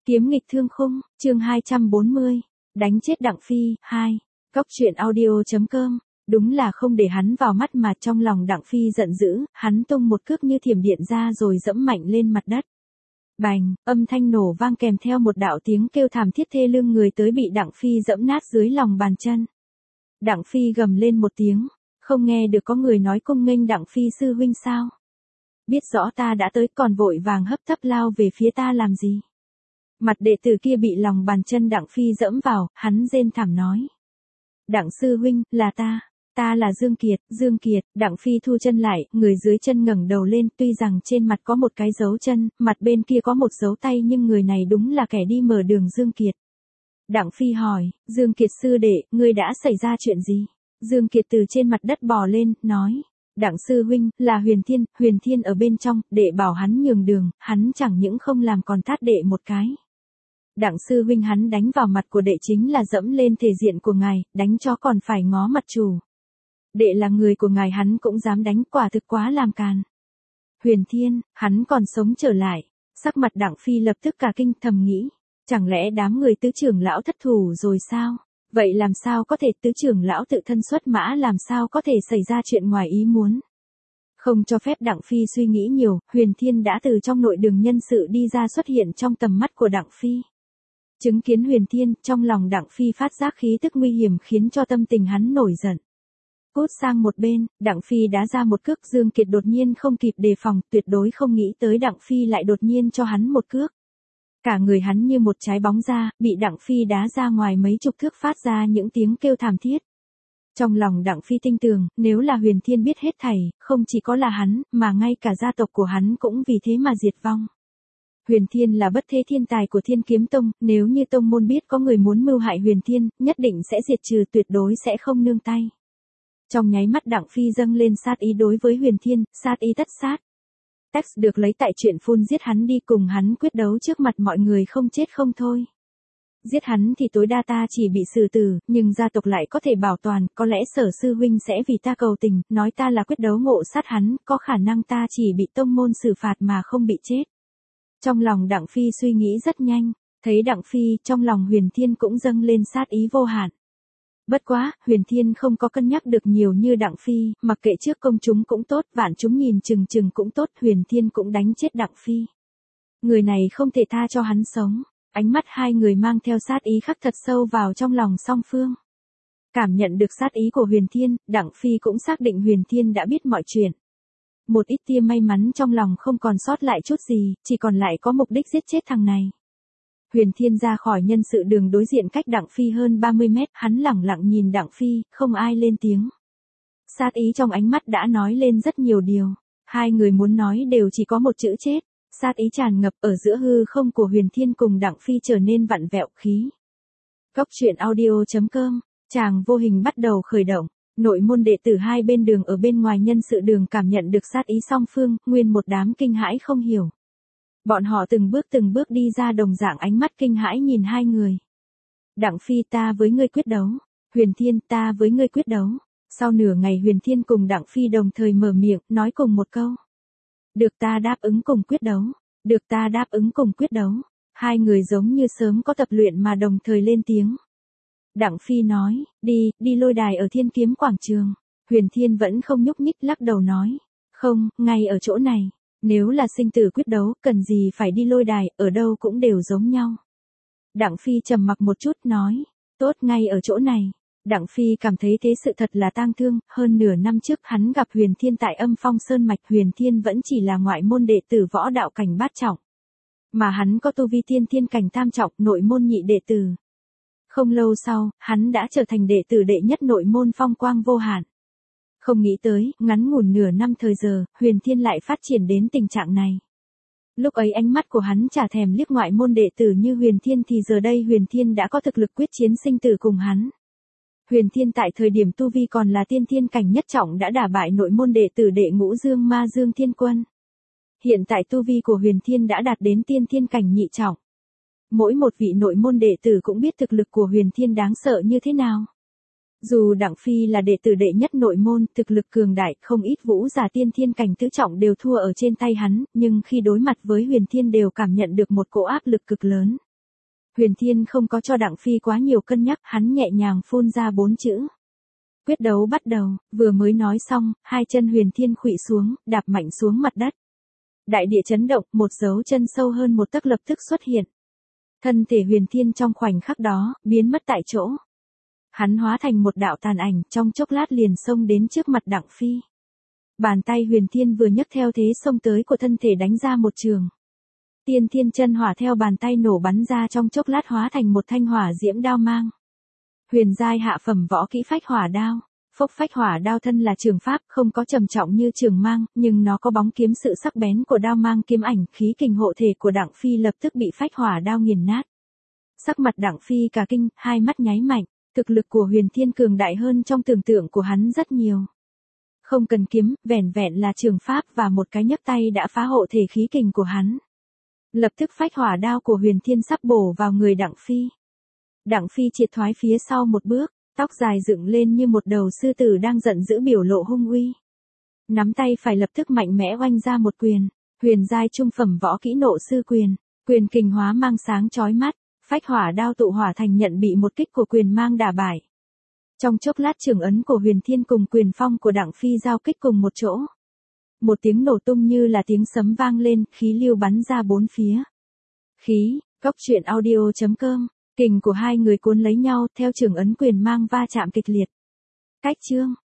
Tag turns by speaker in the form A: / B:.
A: Kiếm nghịch thương khung, chương 240, đánh chết Đặng Phi, 2. Cóc truyện audio.com. Đúng là không để hắn vào mắt mà trong lòng Đặng Phi giận dữ, hắn tung một cước như thiểm điện ra rồi dẫm mạnh lên mặt đất. Bành, âm thanh nổ vang kèm theo một đạo tiếng kêu thảm thiết thê lương, người tới bị Đặng Phi dẫm nát dưới lòng bàn chân. Đặng Phi gầm lên một tiếng, không nghe được có người nói cung nghênh Đặng Phi sư huynh sao? Biết rõ ta đã tới còn vội vàng hấp tấp lao về phía ta làm gì? Mặt đệ tử kia bị lòng bàn chân Đặng Phi dẫm vào, hắn rên thảm nói. Đặng sư huynh, là ta là Dương Kiệt, Đặng Phi thu chân lại, người dưới chân ngẩng đầu lên, tuy rằng trên mặt có một cái dấu chân, mặt bên kia có một dấu tay nhưng người này đúng là kẻ đi mở đường Dương Kiệt. Đặng Phi hỏi, Dương Kiệt sư đệ, ngươi đã xảy ra chuyện gì? Dương Kiệt từ trên mặt đất bò lên, nói. Đặng sư huynh, là Huyền Thiên ở bên trong, đệ bảo hắn nhường đường, hắn chẳng những không làm còn tát đệ một cái. Đặng sư huynh, hắn đánh vào mặt của đệ chính là dẫm lên thể diện của ngài, đánh cho còn phải ngó mặt chủ. Đệ là người của ngài hắn cũng dám đánh, quả thực quá làm càn. Huyền Thiên, hắn còn sống trở lại. Sắc mặt Đặng Phi lập tức cả kinh, thầm nghĩ, chẳng lẽ đám người tứ trưởng lão thất thủ rồi sao? Vậy làm sao có thể, tứ trưởng lão tự thân xuất mã, làm sao có thể xảy ra chuyện ngoài ý muốn? Không cho phép Đặng Phi suy nghĩ nhiều, Huyền Thiên đã từ trong nội đường nhân sự đi ra, xuất hiện trong tầm mắt của Đặng Phi. Chứng kiến Huyền Thiên, trong lòng Đặng Phi phát giác khí tức nguy hiểm khiến cho tâm tình hắn nổi giận. Cút sang một bên, Đặng Phi đá ra một cước, Dương Kiệt đột nhiên không kịp đề phòng, tuyệt đối không nghĩ tới Đặng Phi lại đột nhiên cho hắn một cước. Cả người hắn như một trái bóng ra, bị Đặng Phi đá ra ngoài mấy chục thước, phát ra những tiếng kêu thảm thiết. Trong lòng Đặng Phi tin tưởng, nếu là Huyền Thiên biết hết thảy, không chỉ có là hắn, mà ngay cả gia tộc của hắn cũng vì thế mà diệt vong. Huyền Thiên là bất thế thiên tài của Thiên Kiếm Tông, nếu như tông môn biết có người muốn mưu hại Huyền Thiên, nhất định sẽ diệt trừ, tuyệt đối sẽ không nương tay. Trong nháy mắt Đặng Phi dâng lên sát ý đối với Huyền Thiên, sát ý tất sát. Text được lấy tại truyện phun giết hắn đi, cùng hắn quyết đấu trước mặt mọi người không chết không thôi. Giết hắn thì tối đa ta chỉ bị xử tử, nhưng gia tộc lại có thể bảo toàn, có lẽ Sở sư huynh sẽ vì ta cầu tình, nói ta là quyết đấu ngộ sát hắn, có khả năng ta chỉ bị tông môn xử phạt mà không bị chết. Trong lòng Đặng Phi suy nghĩ rất nhanh, thấy Đặng Phi, trong lòng Huyền Thiên cũng dâng lên sát ý vô hạn. Bất quá, Huyền Thiên không có cân nhắc được nhiều như Đặng Phi, mặc kệ trước công chúng cũng tốt, vạn chúng nhìn chừng cũng tốt, Huyền Thiên cũng đánh chết Đặng Phi. Người này không thể tha cho hắn sống. Ánh mắt hai người mang theo sát ý khắc thật sâu vào trong lòng song phương. Cảm nhận được sát ý của Huyền Thiên, Đặng Phi cũng xác định Huyền Thiên đã biết mọi chuyện. Một ít tia may mắn trong lòng không còn sót lại chút gì, chỉ còn lại có mục đích giết chết thằng này. Huyền Thiên ra khỏi nhân sự đường đối diện cách Đặng Phi hơn 30 mét, hắn lẳng lặng nhìn Đặng Phi, không ai lên tiếng. Sát ý trong ánh mắt đã nói lên rất nhiều điều. Hai người muốn nói đều chỉ có một chữ chết. Sát ý tràn ngập ở giữa hư không của Huyền Thiên cùng Đặng Phi trở nên vặn vẹo khí. Cóc truyện audio.com, chàng vô hình bắt đầu khởi động. Nội môn đệ tử hai bên đường ở bên ngoài nhân sự đường cảm nhận được sát ý song phương, nguyên một đám kinh hãi không hiểu. Bọn họ từng bước đi ra, đồng dạng ánh mắt kinh hãi nhìn hai người. Đặng Phi, ta với ngươi quyết đấu. Huyền Thiên, ta với ngươi quyết đấu. Sau nửa ngày Huyền Thiên cùng Đặng Phi đồng thời mở miệng, nói cùng một câu. Được, ta đáp ứng cùng quyết đấu. Được, ta đáp ứng cùng quyết đấu. Hai người giống như sớm có tập luyện mà đồng thời lên tiếng. Đặng Phi nói, đi lôi đài ở Thiên Kiếm quảng trường. Huyền Thiên vẫn không nhúc nhích, lắc đầu nói. Không, ngay ở chỗ này. Nếu là sinh tử quyết đấu, cần gì phải đi lôi đài, ở đâu cũng đều giống nhau. Đặng Phi trầm mặc một chút, nói. Tốt, ngay ở chỗ này. Đặng Phi cảm thấy thế sự thật là tang thương, hơn nửa năm trước hắn gặp Huyền Thiên tại Âm Phong Sơn Mạch, Huyền Thiên vẫn chỉ là ngoại môn đệ tử võ đạo cảnh bát trọng. Mà hắn có tu vi tiên thiên cảnh tam trọng, nội môn nhị đệ tử. Không lâu sau, hắn đã trở thành đệ tử đệ nhất nội môn, phong quang vô hạn. Không nghĩ tới, ngắn ngủn nửa năm thời giờ, Huyền Thiên lại phát triển đến tình trạng này. Lúc ấy ánh mắt của hắn chả thèm liếc ngoại môn đệ tử như Huyền Thiên, thì giờ đây Huyền Thiên đã có thực lực quyết chiến sinh tử cùng hắn. Huyền Thiên tại thời điểm tu vi còn là tiên thiên cảnh nhất trọng đã đả bại nội môn đệ tử đệ ngũ Dương Ma Dương Thiên Quân. Hiện tại tu vi của Huyền Thiên đã đạt đến tiên thiên cảnh nhị trọng. Mỗi một vị nội môn đệ tử cũng biết thực lực của Huyền Thiên đáng sợ như thế nào. Dù Đặng Phi là đệ tử đệ nhất nội môn, thực lực cường đại, không ít vũ giả tiên thiên cảnh tứ trọng đều thua ở trên tay hắn, nhưng khi đối mặt với Huyền Thiên đều cảm nhận được một cỗ áp lực cực lớn. Huyền Thiên không có cho Đặng Phi quá nhiều cân nhắc, hắn nhẹ nhàng phun ra 4 chữ. Quyết đấu bắt đầu, vừa mới nói xong, hai chân Huyền Thiên khuỵu xuống, đạp mạnh xuống mặt đất. Đại địa chấn động, một dấu chân sâu hơn một tấc lập tức xuất hiện. Thân thể Huyền Thiên trong khoảnh khắc đó, biến mất tại chỗ. Hắn hóa thành một đạo tàn ảnh, trong chốc lát liền xông đến trước mặt Đặng Phi. Bàn tay Huyền Thiên vừa nhấc theo thế xông tới của thân thể đánh ra một trường. Tiên Thiên chân hỏa theo bàn tay nổ bắn ra, trong chốc lát hóa thành một thanh hỏa diễm đao mang. Huyền giai hạ phẩm võ kỹ phách hỏa đao. Phách hỏa đao thân là trường pháp, không có trầm trọng như trường mang, nhưng nó có bóng kiếm sự sắc bén của đao mang kiếm ảnh, khí kình hộ thể của Đặng Phi lập tức bị phách hỏa đao nghiền nát. Sắc mặt Đặng Phi cả kinh, hai mắt nháy mạnh, thực lực của Huyền Thiên cường đại hơn trong tưởng tượng của hắn rất nhiều. Không cần kiếm, vẻn vẹn là trường pháp và một cái nhấc tay đã phá hộ thể khí kình của hắn. Lập tức phách hỏa đao của Huyền Thiên sắp bổ vào người Đặng Phi. Đặng Phi triệt thoái phía sau một bước, tóc dài dựng lên như một đầu sư tử đang giận dữ, biểu lộ hung uy. Nắm tay phải lập tức mạnh mẽ oanh ra một quyền, huyền giai trung phẩm võ kỹ nộ sư quyền, quyền kình hóa mang sáng chói mắt, phách hỏa đao tụ hỏa thành nhận bị một kích của quyền mang đả bại. Trong chốc lát trường ấn của Huyền Thiên cùng quyền phong của Đặng Phi giao kích cùng một chỗ. Một tiếng nổ tung như là tiếng sấm vang lên, khí lưu bắn ra bốn phía. Khí, coctruyện.audio.com, kình của hai người cuốn lấy nhau theo trường ấn quyền mang va chạm kịch liệt. Cách chương